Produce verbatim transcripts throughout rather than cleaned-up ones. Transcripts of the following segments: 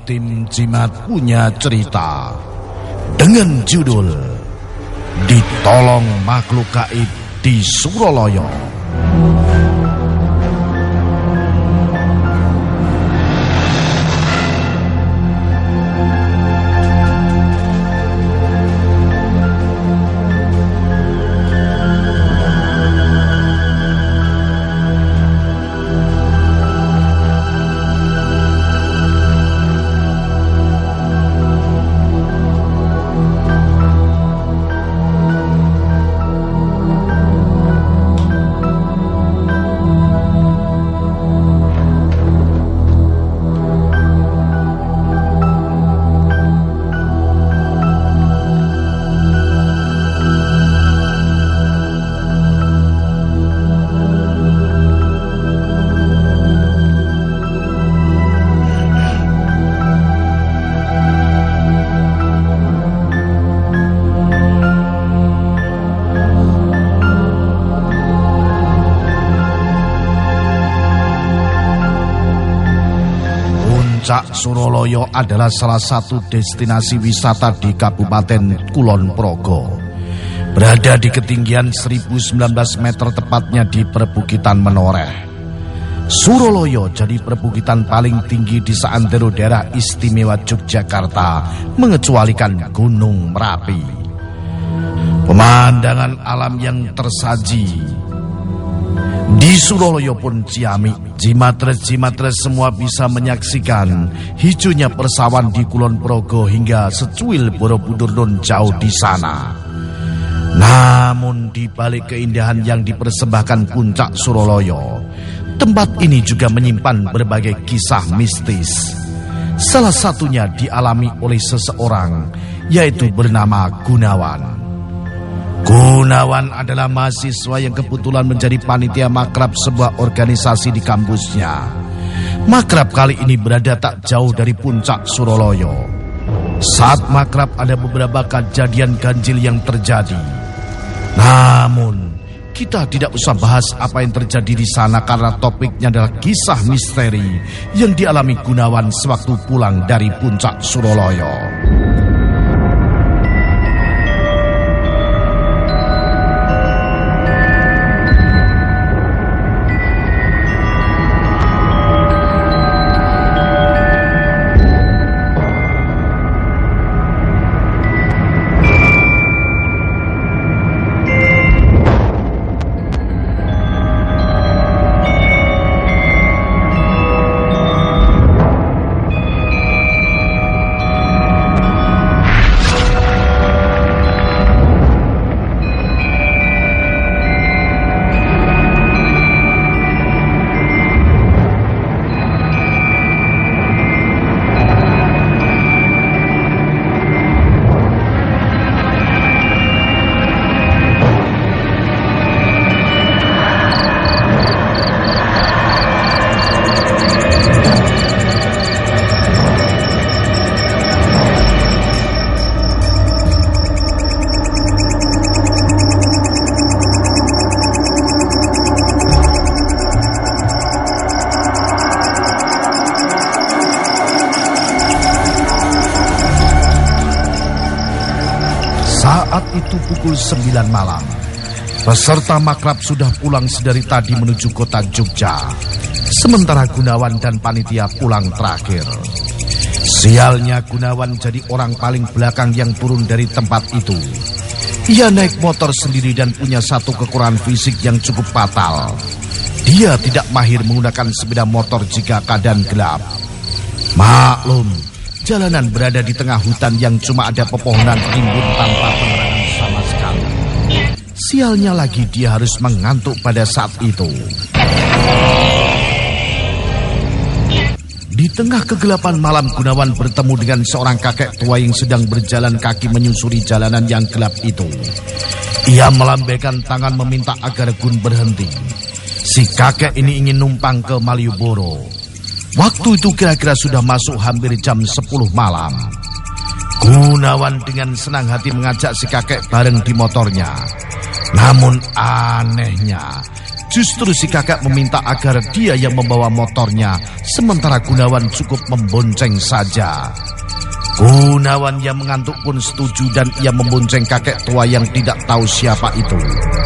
tim Jimat punya cerita dengan judul Ditolong Makhluk Gaib di Suroloyo. Puncak Suroloyo adalah salah satu destinasi wisata di Kabupaten Kulon Progo. Berada di ketinggian seribu sembilan belas meter tepatnya di perbukitan Menoreh. Suroloyo jadi perbukitan paling tinggi di seantero daerah istimewa Yogyakarta, mengecualikan Gunung Merapi. Pemandangan alam yang tersaji di Suroloyo pun ciamik. Jimatres-jimatres semua bisa menyaksikan hijaunya persawahan di Kulon Progo hingga secuil Borobudur non jauh di sana. Namun di balik keindahan yang dipersembahkan Puncak Suroloyo, tempat ini juga menyimpan berbagai kisah mistis. Salah satunya dialami oleh seseorang, yaitu bernama Gunawan. Gunawan adalah mahasiswa yang kebetulan menjadi panitia makrab sebuah organisasi di kampusnya. Makrab kali ini berada tak jauh dari Puncak Suroloyo. Saat makrab ada beberapa kejadian ganjil yang terjadi. Namun, kita tidak usah bahas apa yang terjadi di sana karena topiknya adalah kisah misteri yang dialami Gunawan sewaktu pulang dari Puncak Suroloyo. Saat itu pukul sembilan malam. Peserta makrab sudah pulang sedari tadi menuju kota Jogja. Sementara Gunawan dan panitia pulang terakhir. Sialnya Gunawan jadi orang paling belakang yang turun dari tempat itu. Ia naik motor sendiri dan punya satu kekurangan fisik yang cukup fatal. Dia tidak mahir menggunakan sepeda motor jika keadaan gelap. Maklum, jalanan berada di tengah hutan yang cuma ada pepohonan rimbun tanpa penerangan sama sekali. Sialnya lagi dia harus mengantuk pada saat itu. Di tengah kegelapan malam, Gunawan bertemu dengan seorang kakek tua yang sedang berjalan kaki menyusuri jalanan yang gelap itu. Ia melambaikan tangan meminta agar Gun berhenti. Si kakek ini ingin numpang ke Malioboro. Waktu itu kira-kira sudah masuk hampir jam sepuluh malam. Gunawan dengan senang hati mengajak si kakek bareng di motornya. Namun anehnya, justru si kakek meminta agar dia yang membawa motornya, sementara Gunawan cukup membonceng saja. Gunawan yang mengantuk pun setuju dan ia membonceng kakek tua yang tidak tahu siapa itu.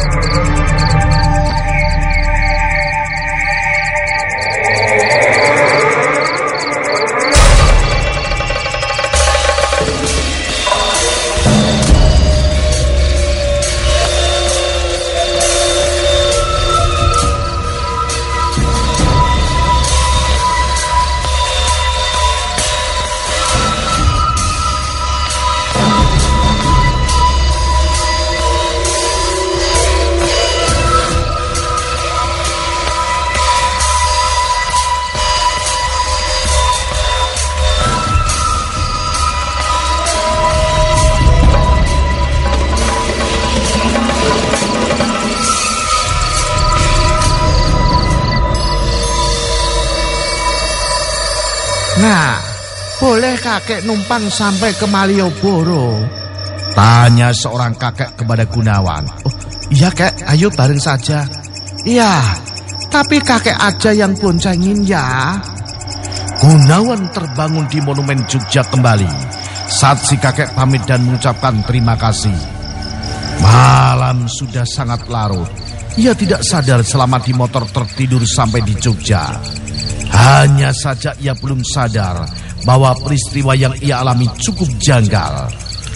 Nah, boleh kakek numpang sampai ke Malioboro? Tanya seorang kakek kepada Gunawan. Oh, iya kek, ayo bareng saja. Iya, tapi kakek aja yang boncengin ya. Gunawan terbangun di Monumen Jogja kembali saat si kakek pamit dan mengucapkan terima kasih. Malam sudah sangat larut. Ia tidak sadar selama di motor tertidur sampai di Jogja. Hanya saja ia belum sadar bahwa peristiwa yang ia alami cukup janggal.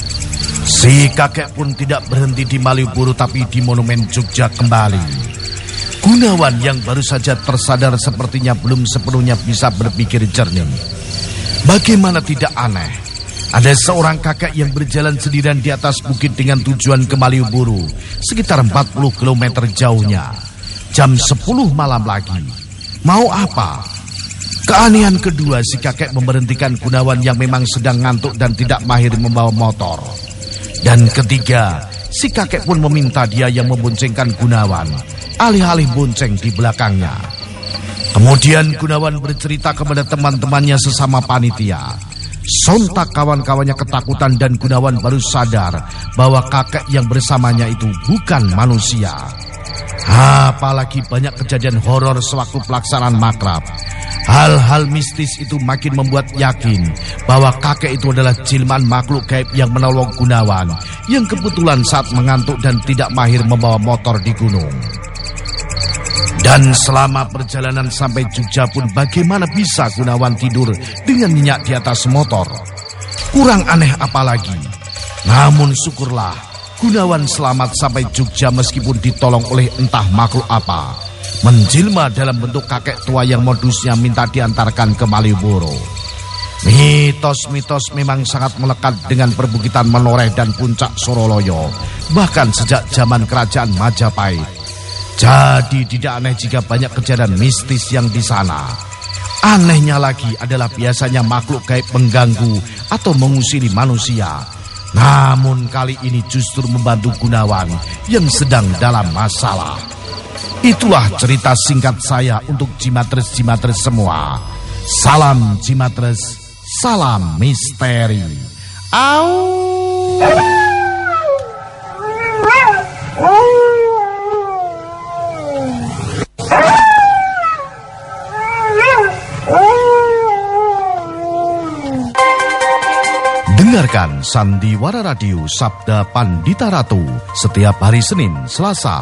Si kakek pun tidak berhenti di Malioboro tapi di Monumen Jogja kembali. Gunawan yang baru saja tersadar sepertinya belum sepenuhnya bisa berpikir jernih. Bagaimana tidak aneh, ada seorang kakek yang berjalan sendirian di atas bukit dengan tujuan ke Malioboro, sekitar empat puluh kilometer jauhnya. Jam sepuluh malam lagi. Mau apa? Keanehan kedua, si kakek memberhentikan Gunawan yang memang sedang ngantuk dan tidak mahir membawa motor. Dan ketiga, si kakek pun meminta dia yang memboncengkan Gunawan, alih-alih bonceng di belakangnya. Kemudian Gunawan bercerita kepada teman-temannya sesama panitia. Sontak kawan-kawannya ketakutan dan Gunawan baru sadar bahwa kakek yang bersamanya itu bukan manusia. Apalagi banyak kejadian horor sewaktu pelaksanaan makrab. Hal-hal mistis itu makin membuat yakin bahwa kakek itu adalah jilman makhluk gaib yang menolong Gunawan, yang kebetulan saat mengantuk dan tidak mahir membawa motor di gunung. Dan selama perjalanan sampai Jogja pun bagaimana bisa Gunawan tidur dengan nyenyak di atas motor? Kurang aneh apalagi. Namun syukurlah Gunawan selamat sampai Jogja meskipun ditolong oleh entah makhluk apa. Menjelma dalam bentuk kakek tua yang modusnya minta diantarkan ke Malioboro. Mitos-mitos memang sangat melekat dengan perbukitan Menoreh dan puncak Soroloyo, bahkan sejak zaman kerajaan Majapahit. Jadi tidak aneh jika banyak kejadian mistis yang di sana. Anehnya lagi adalah biasanya makhluk gaib mengganggu atau mengusili manusia. Namun kali ini justru membantu Gunawan yang sedang dalam masalah. Itulah cerita singkat saya untuk Jimatres-Jimatres semua. Salam Jimatres, salam misteri. Au. Dengarkan Sandiwara Radio Sabda Pandita Ratu setiap hari Senin, Selasa,